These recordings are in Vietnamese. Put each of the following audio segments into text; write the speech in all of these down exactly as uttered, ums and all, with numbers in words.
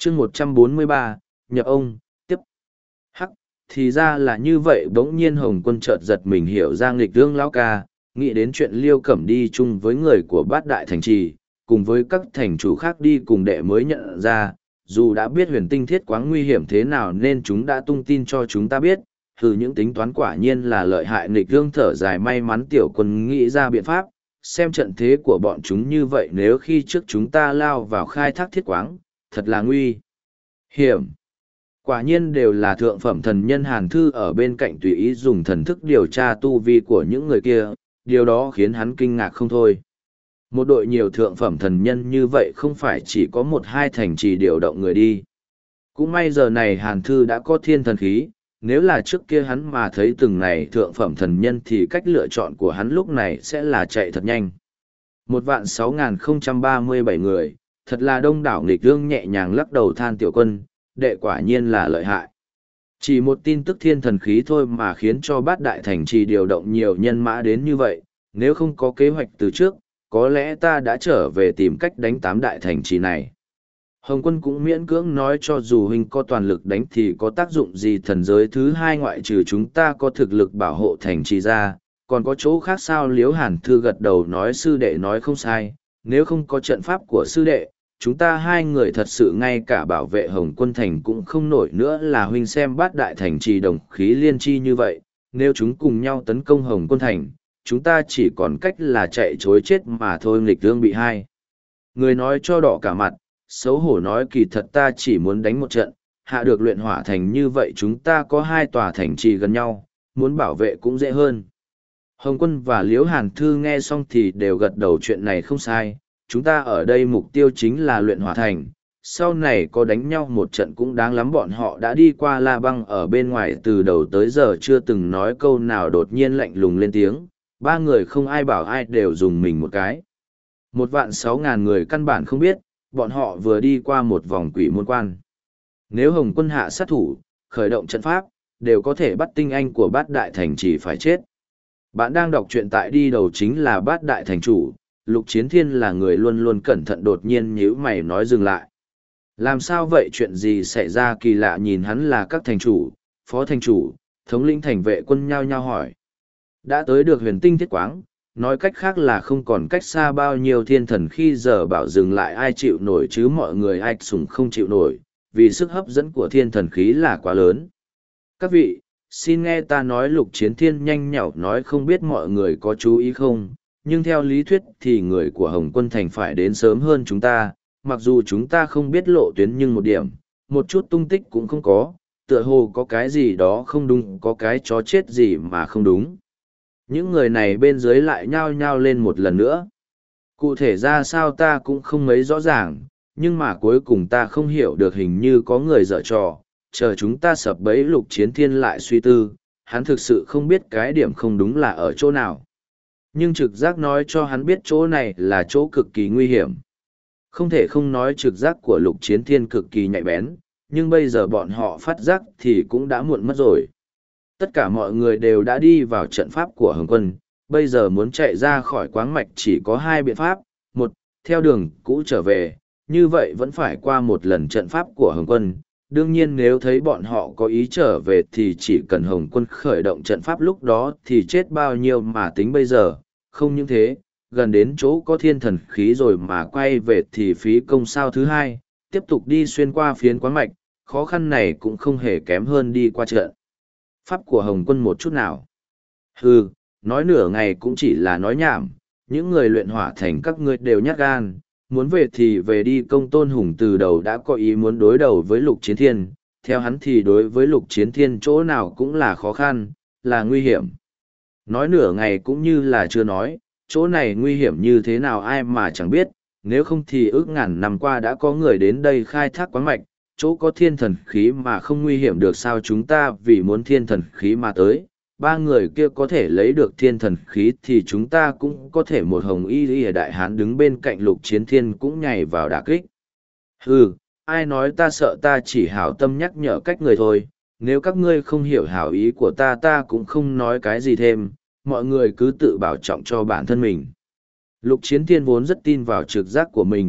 chương một trăm bốn mươi ba, nhập ông, tiếp. Hắc, thì ra là như vậy. Bỗng nhiên Hồng Quân chợt giật mình hiểu ra nghịch lương lão ca, nghĩ đến chuyện Liêu Cẩm đi chung với người của bát đại thành trì, cùng với các thành chủ khác đi cùng đệ mới nhận ra, dù đã biết huyền tinh thiết quáng nguy hiểm thế nào nên chúng đã tung tin cho chúng ta biết. Từ những tính toán quả nhiên là lợi hại. Nghịch lương thở dài, may mắn tiểu quân nghĩ ra biện pháp, xem trận thế của bọn chúng như vậy, nếu khi trước chúng ta lao vào khai thác thiết quáng, thật là nguy hiểm. Quả nhiên đều là thượng phẩm thần nhân. Hàn Thư ở bên cạnh tùy ý dùng thần thức điều tra tu vi của những người kia, điều đó khiến hắn kinh ngạc không thôi. Một đội nhiều thượng phẩm thần nhân như vậy không phải chỉ có một hai thành trì điều động người đi. Cũng may giờ này Hàn Thư đã có thiên thần khí, nếu là trước kia hắn mà thấy từng này thượng phẩm thần nhân thì cách lựa chọn của hắn lúc này sẽ là chạy thật nhanh. Một vạn sáu nghìn không trăm ba mươi bảy người, thật là đông đảo. Nghịch lương nhẹ nhàng lắc đầu than, tiểu quân, đệ quả nhiên là lợi hại. Chỉ một tin tức thiên thần khí thôi mà khiến cho bát đại thành trì điều động nhiều nhân mã đến như vậy, nếu không có kế hoạch từ trước, có lẽ ta đã trở về tìm cách đánh tám đại thành trì này. Hồng Quân cũng miễn cưỡng nói, cho dù huynh có toàn lực đánh thì có tác dụng gì, thần giới thứ hai ngoại trừ chúng ta có thực lực bảo hộ thành trì ra, còn có chỗ khác sao? Liễu Hàn Thư gật đầu nói, sư đệ nói không sai, nếu không có trận pháp của sư đệ, chúng ta hai người thật sự ngay cả bảo vệ Hồng Quân thành cũng không nổi nữa. Là huynh xem bát đại thành trì đồng khí liên chi như vậy, nếu chúng cùng nhau tấn công Hồng Quân thành, chúng ta chỉ còn cách là chạy chối chết mà thôi. Nghịch lương bị hai người nói cho đỏ cả mặt, xấu hổ nói, kỳ thật ta chỉ muốn đánh một trận, hạ được luyện hỏa thành như vậy chúng ta có hai tòa thành trì gần nhau, muốn bảo vệ cũng dễ hơn. Hồng Quân và Liễu Hàn Thư nghe xong thì đều gật đầu, chuyện này không sai, chúng ta ở đây mục tiêu chính là luyện hỏa thành, sau này có đánh nhau một trận cũng đáng lắm. Bọn họ đã đi qua La Băng ở bên ngoài từ đầu tới giờ chưa từng nói câu nào, đột nhiên lạnh lùng lên tiếng, ba người không ai bảo ai đều dùng mình một cái. Một vạn sáu ngàn người căn bản không biết, bọn họ vừa đi qua một vòng quỷ môn quan. Nếu Hồng Quân hạ sát thủ, khởi động trận pháp, đều có thể bắt tinh anh của bát đại thành chỉ phải chết. Bạn đang đọc truyện tại đi đầu chính là bát đại thành chủ. Lục Chiến Thiên là người luôn luôn cẩn thận, đột nhiên nhíu mày nói, dừng lại. Làm sao vậy, chuyện gì xảy ra? Kỳ lạ nhìn hắn là các thành chủ, phó thành chủ, thống lĩnh thành vệ quân nhao nhao hỏi. Đã tới được huyền tinh thiết quáng, nói cách khác là không còn cách xa bao nhiêu thiên thần, khi giờ bảo dừng lại ai chịu nổi chứ? Mọi người ai sủng không chịu nổi, vì sức hấp dẫn của thiên thần khí là quá lớn. Các vị, xin nghe ta nói. Lục Chiến Thiên nhanh nhảu nói, không biết mọi người có chú ý không, nhưng theo lý thuyết thì người của Hồng Quân thành phải đến sớm hơn chúng ta, mặc dù chúng ta không biết lộ tuyến nhưng một điểm, một chút tung tích cũng không có, tựa hồ có cái gì đó không đúng, có cái chó chết gì mà không đúng. Những người này bên dưới lại nhao nhao lên một lần nữa. Cụ thể ra sao ta cũng không mấy rõ ràng, nhưng mà cuối cùng ta không hiểu được, hình như có người dở trò, chờ chúng ta sập bẫy. Lục Chiến Thiên lại suy tư, hắn thực sự không biết cái điểm không đúng là ở chỗ nào. Nhưng trực giác nói cho hắn biết chỗ này là chỗ cực kỳ nguy hiểm. Không thể không nói trực giác của Lục Chiến Thiên cực kỳ nhạy bén, nhưng bây giờ bọn họ phát giác thì cũng đã muộn mất rồi. Tất cả mọi người đều đã đi vào trận pháp của Hồng Quân, bây giờ muốn chạy ra khỏi quáng mạch chỉ có hai biện pháp. Một, theo đường cũ trở về, như vậy vẫn phải qua một lần trận pháp của Hồng Quân. Đương nhiên nếu thấy bọn họ có ý trở về thì chỉ cần Hồng Quân khởi động trận pháp lúc đó thì chết bao nhiêu mà tính bây giờ. Không những thế, gần đến chỗ có thiên thần khí rồi mà quay về thì phí công sao. Thứ hai, tiếp tục đi xuyên qua phiến quáng mạch, khó khăn này cũng không hề kém hơn đi qua trận pháp của Hồng Quân một chút nào. Hừ, nói nửa ngày cũng chỉ là nói nhảm, những người luyện hỏa thành các ngươi đều nhát gan, muốn về thì về đi. Công Tôn Hùng từ đầu đã có ý muốn đối đầu với Lục Chiến Thiên, theo hắn thì đối với Lục Chiến Thiên chỗ nào cũng là khó khăn, là nguy hiểm. Nói nửa ngày cũng như là chưa nói, chỗ này nguy hiểm như thế nào ai mà chẳng biết, nếu không thì ước ngàn năm qua đã có người đến đây khai thác quáng mạch, chỗ có thiên thần khí mà không nguy hiểm được sao? Chúng ta vì muốn thiên thần khí mà tới, ba người kia có thể lấy được thiên thần khí thì chúng ta cũng có thể. Một hồng y y đại hán đứng bên cạnh Lục Chiến Thiên cũng nhảy vào đả kích. Hừ, ai nói ta sợ, ta chỉ hảo tâm nhắc nhở cách người thôi, nếu các ngươi không hiểu hảo ý của ta ta cũng không nói cái gì thêm, mọi người cứ tự bảo trọng cho bản thân mình. Lục Chiến Thiên vốn rất tin vào trực giác của mình,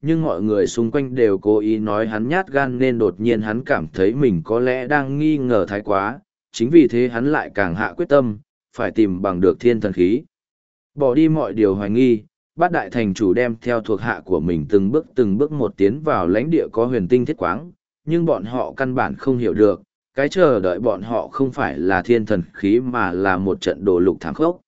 nhưng mọi người xung quanh đều cố ý nói hắn nhát gan nên đột nhiên hắn cảm thấy mình có lẽ đang nghi ngờ thái quá, chính vì thế hắn lại càng hạ quyết tâm, phải tìm bằng được thiên thần khí. Bỏ đi mọi điều hoài nghi, bát đại thành chủ đem theo thuộc hạ của mình từng bước từng bước một tiến vào lãnh địa có huyền tinh thiết quáng, nhưng bọn họ căn bản không hiểu được, cái chờ đợi bọn họ không phải là thiên thần khí mà là một trận đồ lục thảm khốc.